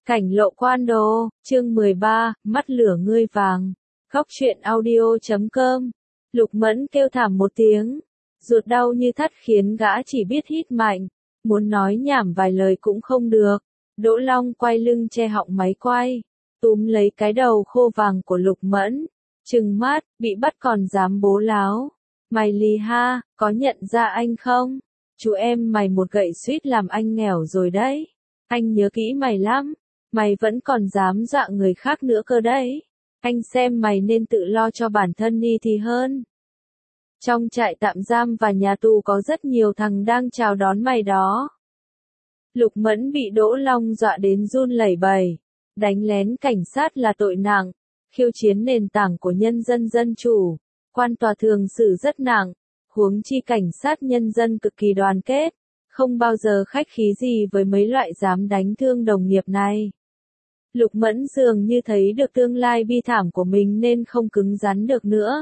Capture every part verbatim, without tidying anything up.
Cảnh lộ quan đồ, chương mười ba, mắt lửa ngươi vàng. Góc truyện audio chấm com. Lục Mẫn kêu thảm một tiếng. Ruột đau như thắt khiến gã chỉ biết hít mạnh. Muốn nói nhảm vài lời cũng không được. Đỗ Long quay lưng che họng máy quay. Túm lấy cái đầu khô vàng của Lục Mẫn. Trừng mắt, bị bắt còn dám bố láo. Mày lì ha, có nhận ra anh không? Chú em mày một gậy suýt làm anh nghèo rồi đấy. Anh nhớ kỹ mày lắm. Mày vẫn còn dám dọa người khác nữa cơ đấy. Anh xem mày nên tự lo cho bản thân đi thì hơn. Trong trại tạm giam và nhà tù có rất nhiều thằng đang chào đón mày đó. Lục Mẫn bị Đỗ Long dọa đến run lẩy bẩy. Đánh lén cảnh sát là tội nặng. Khiêu chiến nền tảng của nhân dân dân chủ. Quan tòa thường xử rất nặng. Huống chi cảnh sát nhân dân cực kỳ đoàn kết. Không bao giờ khách khí gì với mấy loại dám đánh thương đồng nghiệp này. Lục Mẫn dường như thấy được tương lai bi thảm của mình nên không cứng rắn được nữa.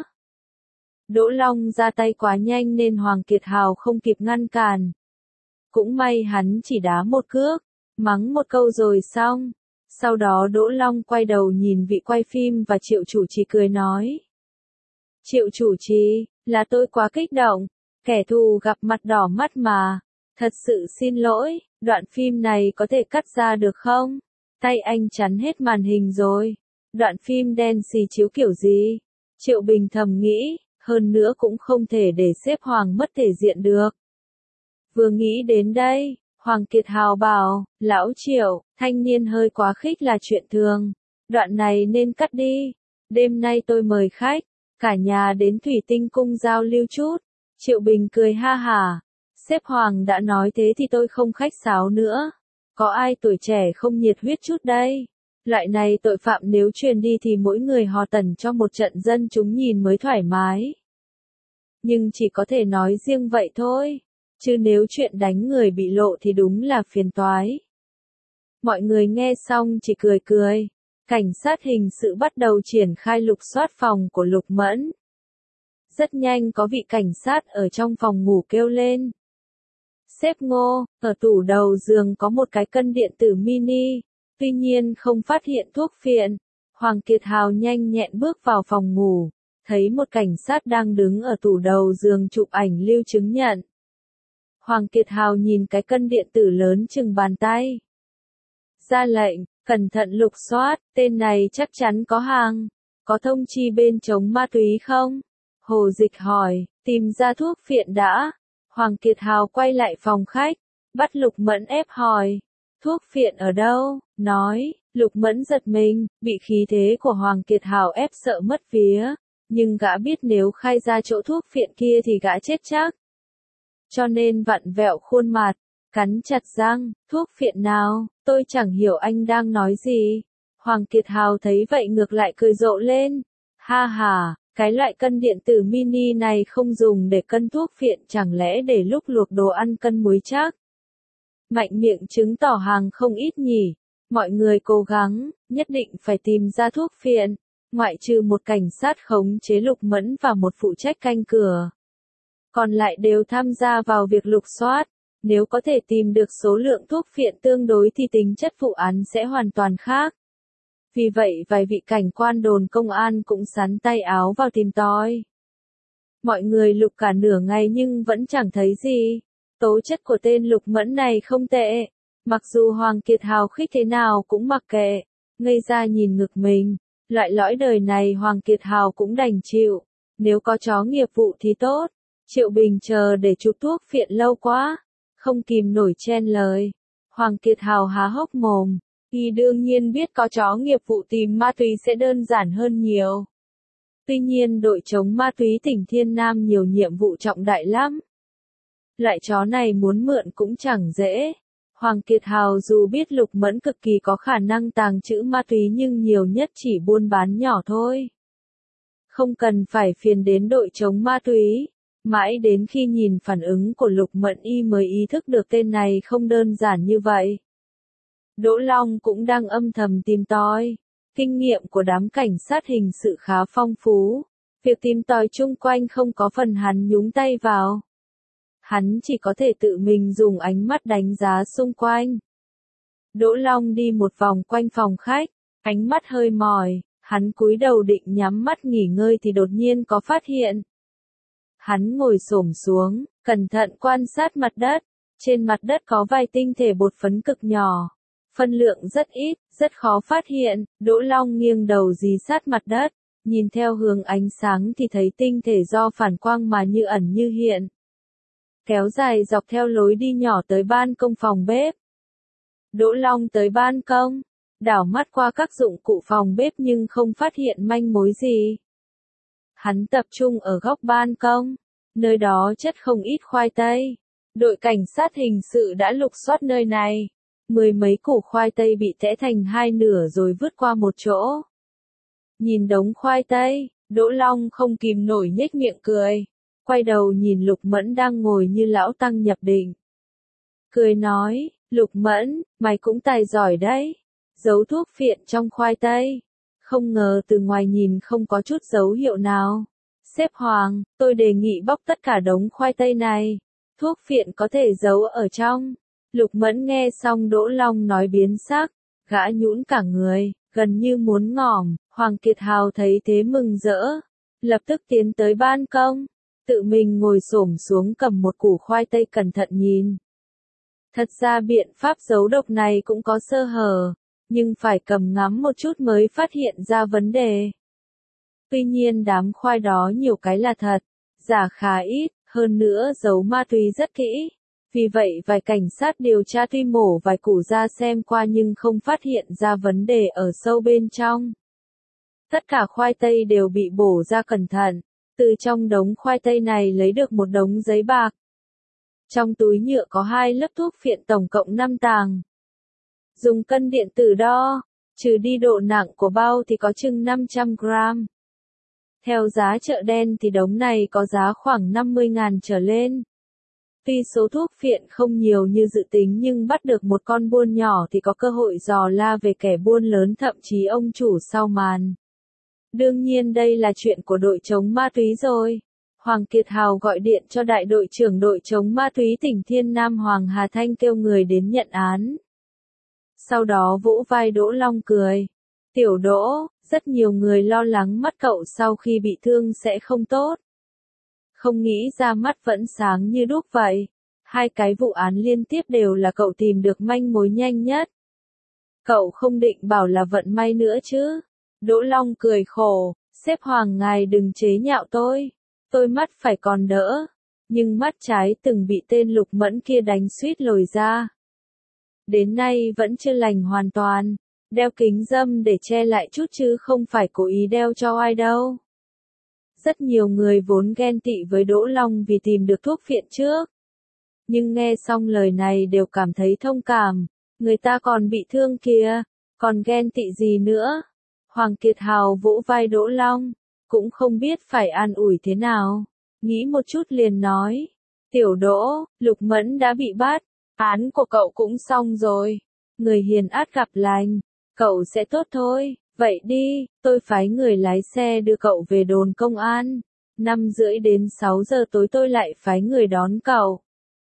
Đỗ Long ra tay quá nhanh nên Hoàng Kiệt Hào không kịp ngăn cản. Cũng may hắn chỉ đá một cước, mắng một câu rồi xong. Sau đó Đỗ Long quay đầu nhìn vị quay phim và Triệu chủ trì cười nói. Triệu chủ trì, là tôi quá kích động, kẻ thù gặp mặt đỏ mắt mà. Thật sự xin lỗi, đoạn phim này có thể cắt ra được không? Tay anh chắn hết màn hình rồi. Đoạn phim đen xì chiếu kiểu gì? Triệu Bình thầm nghĩ, hơn nữa cũng không thể để xếp Hoàng mất thể diện được. Vừa nghĩ đến đây, Hoàng Kiệt Hào bảo, lão Triệu, thanh niên hơi quá khích là chuyện thường. Đoạn này nên cắt đi. Đêm nay tôi mời khách, cả nhà đến Thủy Tinh Cung giao lưu chút. Triệu Bình cười ha hả. Sếp Hoàng đã nói thế thì tôi không khách sáo nữa. Có ai tuổi trẻ không nhiệt huyết chút đây? Loại này tội phạm nếu truyền đi thì mỗi người hò tần cho một trận dân chúng nhìn mới thoải mái. Nhưng chỉ có thể nói riêng vậy thôi. Chứ nếu chuyện đánh người bị lộ thì đúng là phiền toái. Mọi người nghe xong chỉ cười cười. Cảnh sát hình sự bắt đầu triển khai lục soát phòng của Lục Mẫn. Rất nhanh có vị cảnh sát ở trong phòng ngủ kêu lên. Sếp Ngô, ở tủ đầu giường có một cái cân điện tử mini, tuy nhiên không phát hiện thuốc phiện. Hoàng Kiệt Hào nhanh nhẹn bước vào phòng ngủ, thấy một cảnh sát đang đứng ở tủ đầu giường chụp ảnh lưu chứng nhận. Hoàng Kiệt Hào nhìn cái cân điện tử lớn chừng bàn tay. Ra lệnh, cẩn thận lục soát, tên này chắc chắn có hàng. Có thông chi bên chống ma túy không? Hồ Dịch hỏi, tìm ra thuốc phiện đã. Hoàng Kiệt Hào quay lại phòng khách, bắt Lục Mẫn ép hỏi, thuốc phiện ở đâu? Nói, Lục Mẫn giật mình, bị khí thế của Hoàng Kiệt Hào ép sợ mất vía, nhưng gã biết nếu khai ra chỗ thuốc phiện kia thì gã chết chắc. Cho nên vặn vẹo khuôn mặt, cắn chặt răng, thuốc phiện nào, tôi chẳng hiểu anh đang nói gì. Hoàng Kiệt Hào thấy vậy ngược lại cười rộ lên, ha ha. Cái loại cân điện tử mini này không dùng để cân thuốc phiện chẳng lẽ để lúc luộc đồ ăn cân muối chắc. Mạnh miệng chứng tỏ hàng không ít nhỉ. Mọi người cố gắng, nhất định phải tìm ra thuốc phiện. Ngoại trừ một cảnh sát khống chế Lục Mẫn và một phụ trách canh cửa. Còn lại đều tham gia vào việc lục soát. Nếu có thể tìm được số lượng thuốc phiện tương đối thì tính chất vụ án sẽ hoàn toàn khác. Vì vậy vài vị cảnh quan đồn công an cũng sắn tay áo vào tìm tòi. Mọi người lục cả nửa ngày nhưng vẫn chẳng thấy gì. Tố chất của tên Lục Mẫn này không tệ. Mặc dù Hoàng Kiệt Hào khích thế nào cũng mặc kệ. Ngây ra nhìn ngực mình. Loại lõi đời này Hoàng Kiệt Hào cũng đành chịu. Nếu có chó nghiệp vụ thì tốt. Triệu Bình chờ để chụp thuốc phiện lâu quá. Không kìm nổi chen lời. Hoàng Kiệt Hào há hốc mồm. Y đương nhiên biết có chó nghiệp vụ tìm ma túy sẽ đơn giản hơn nhiều. Tuy nhiên đội chống ma túy tỉnh Thiên Nam nhiều nhiệm vụ trọng đại lắm. Loại chó này muốn mượn cũng chẳng dễ. Hoàng Kiệt Hào dù biết Lục Mẫn cực kỳ có khả năng tàng trữ ma túy nhưng nhiều nhất chỉ buôn bán nhỏ thôi. Không cần phải phiền đến đội chống ma túy. Mãi đến khi nhìn phản ứng của Lục Mẫn y mới ý thức được tên này không đơn giản như vậy. Đỗ Long cũng đang âm thầm tìm tòi. Kinh nghiệm của đám cảnh sát hình sự khá phong phú. Việc tìm tòi chung quanh không có phần hắn nhúng tay vào. Hắn chỉ có thể tự mình dùng ánh mắt đánh giá xung quanh. Đỗ Long đi một vòng quanh phòng khách, ánh mắt hơi mỏi, hắn cúi đầu định nhắm mắt nghỉ ngơi thì đột nhiên có phát hiện. Hắn ngồi xổm xuống, cẩn thận quan sát mặt đất, trên mặt đất có vài tinh thể bột phấn cực nhỏ, phân lượng rất ít, rất khó phát hiện. Đỗ Long nghiêng đầu dí sát mặt đất, nhìn theo hướng ánh sáng thì thấy tinh thể do phản quang mà như ẩn như hiện, kéo dài dọc theo lối đi nhỏ tới ban công phòng bếp. Đỗ Long tới ban công, đảo mắt qua các dụng cụ phòng bếp nhưng không phát hiện manh mối gì. Hắn tập trung ở góc ban công, nơi đó chất không ít khoai tây. Đội cảnh sát hình sự đã lục soát nơi này. Mười mấy củ khoai tây bị tẽ thành hai nửa rồi vứt qua một chỗ. Nhìn đống khoai tây, Đỗ Long không kìm nổi nhếch miệng cười. Quay đầu nhìn Lục Mẫn đang ngồi như lão tăng nhập định. Cười nói, Lục Mẫn, mày cũng tài giỏi đấy. Giấu thuốc phiện trong khoai tây. Không ngờ từ ngoài nhìn không có chút dấu hiệu nào. Sếp Hoàng, tôi đề nghị bóc tất cả đống khoai tây này. Thuốc phiện có thể giấu ở trong. Lục Mẫn nghe xong Đỗ Long nói biến sắc, gã nhũn cả người, gần như muốn ngỏm. Hoàng Kiệt Hào thấy thế mừng rỡ, lập tức tiến tới ban công, tự mình ngồi xổm xuống cầm một củ khoai tây cẩn thận nhìn. Thật ra biện pháp giấu độc này cũng có sơ hở, nhưng phải cầm ngắm một chút mới phát hiện ra vấn đề. Tuy nhiên đám khoai đó nhiều cái là thật, giả khá ít, hơn nữa giấu ma túy rất kỹ. Vì vậy vài cảnh sát điều tra tuy mổ vài củ ra xem qua nhưng không phát hiện ra vấn đề ở sâu bên trong. Tất cả khoai tây đều bị bổ ra cẩn thận, từ trong đống khoai tây này lấy được một đống giấy bạc. Trong túi nhựa có hai lớp thuốc phiện tổng cộng năm tàng. Dùng cân điện tử đo, trừ đi độ nặng của bao thì có chừng năm trăm gram. Theo giá chợ đen thì đống này có giá khoảng năm mươi ngàn trở lên. Tuy số thuốc phiện không nhiều như dự tính nhưng bắt được một con buôn nhỏ thì có cơ hội dò la về kẻ buôn lớn, thậm chí ông chủ sau màn. Đương nhiên đây là chuyện của đội chống ma túy rồi. Hoàng Kiệt Hào gọi điện cho đại đội trưởng đội chống ma túy tỉnh Thiên Nam Hoàng Hà Thanh kêu người đến nhận án. Sau đó vỗ vai Đỗ Long cười. Tiểu Đỗ, rất nhiều người lo lắng mắt cậu sau khi bị thương sẽ không tốt. Không nghĩ ra mắt vẫn sáng như đuốc vậy. Hai cái vụ án liên tiếp đều là cậu tìm được manh mối nhanh nhất. Cậu không định bảo là vận may nữa chứ? Đỗ Long cười khổ, sếp Hoàng ngài đừng chế nhạo tôi. Tôi mắt phải còn đỡ, nhưng mắt trái từng bị tên Lục Mẫn kia đánh suýt lồi ra. Đến nay vẫn chưa lành hoàn toàn, đeo kính râm để che lại chút chứ không phải cố ý đeo cho ai đâu. Rất nhiều người vốn ghen tị với Đỗ Long vì tìm được thuốc phiện trước. Nhưng nghe xong lời này đều cảm thấy thông cảm, người ta còn bị thương kìa, còn ghen tị gì nữa. Hoàng Kiệt Hào vỗ vai Đỗ Long, cũng không biết phải an ủi thế nào, nghĩ một chút liền nói, Tiểu Đỗ, Lục Mẫn đã bị bắt, án của cậu cũng xong rồi, người hiền át gặp lành, cậu sẽ tốt thôi, vậy đi, tôi phái người lái xe đưa cậu về đồn công an, năm rưỡi đến sáu giờ tối tôi lại phái người đón cậu.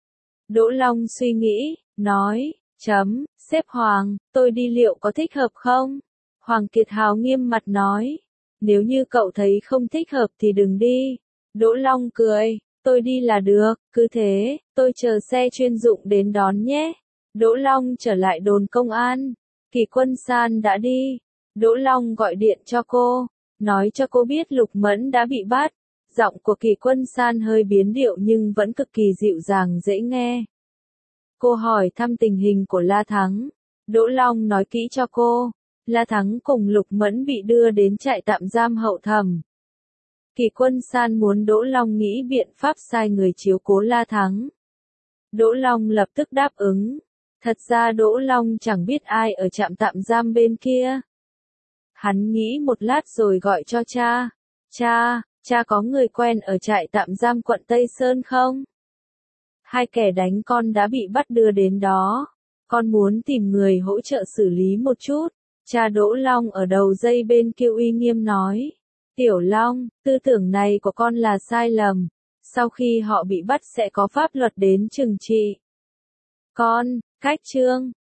Đỗ Long suy nghĩ, nói, chấm, sếp Hoàng, tôi đi liệu có thích hợp không? Hoàng Kiệt Hào nghiêm mặt nói, nếu như cậu thấy không thích hợp thì đừng đi. Đỗ Long cười, tôi đi là được, cứ thế, tôi chờ xe chuyên dụng đến đón nhé. Đỗ Long trở lại đồn công an, Kỳ Quân San đã đi. Đỗ Long gọi điện cho cô, nói cho cô biết Lục Mẫn đã bị bắt. Giọng của Kỳ Quân San hơi biến điệu nhưng vẫn cực kỳ dịu dàng dễ nghe. Cô hỏi thăm tình hình của La Thắng. Đỗ Long nói kỹ cho cô. La Thắng cùng Lục Mẫn bị đưa đến trại tạm giam hậu thẩm. Kỳ Quân San muốn Đỗ Long nghĩ biện pháp sai người chiếu cố La Thắng. Đỗ Long lập tức đáp ứng. Thật ra Đỗ Long chẳng biết ai ở trạm tạm giam bên kia. Hắn nghĩ một lát rồi gọi cho cha. Cha, cha có người quen ở trại tạm giam quận Tây Sơn không? Hai kẻ đánh con đã bị bắt đưa đến đó. Con muốn tìm người hỗ trợ xử lý một chút. Cha Đỗ Long ở đầu dây bên kia uy nghiêm nói. Tiểu Long, tư tưởng này của con là sai lầm. Sau khi họ bị bắt sẽ có pháp luật đến trừng trị. Con, cách chương.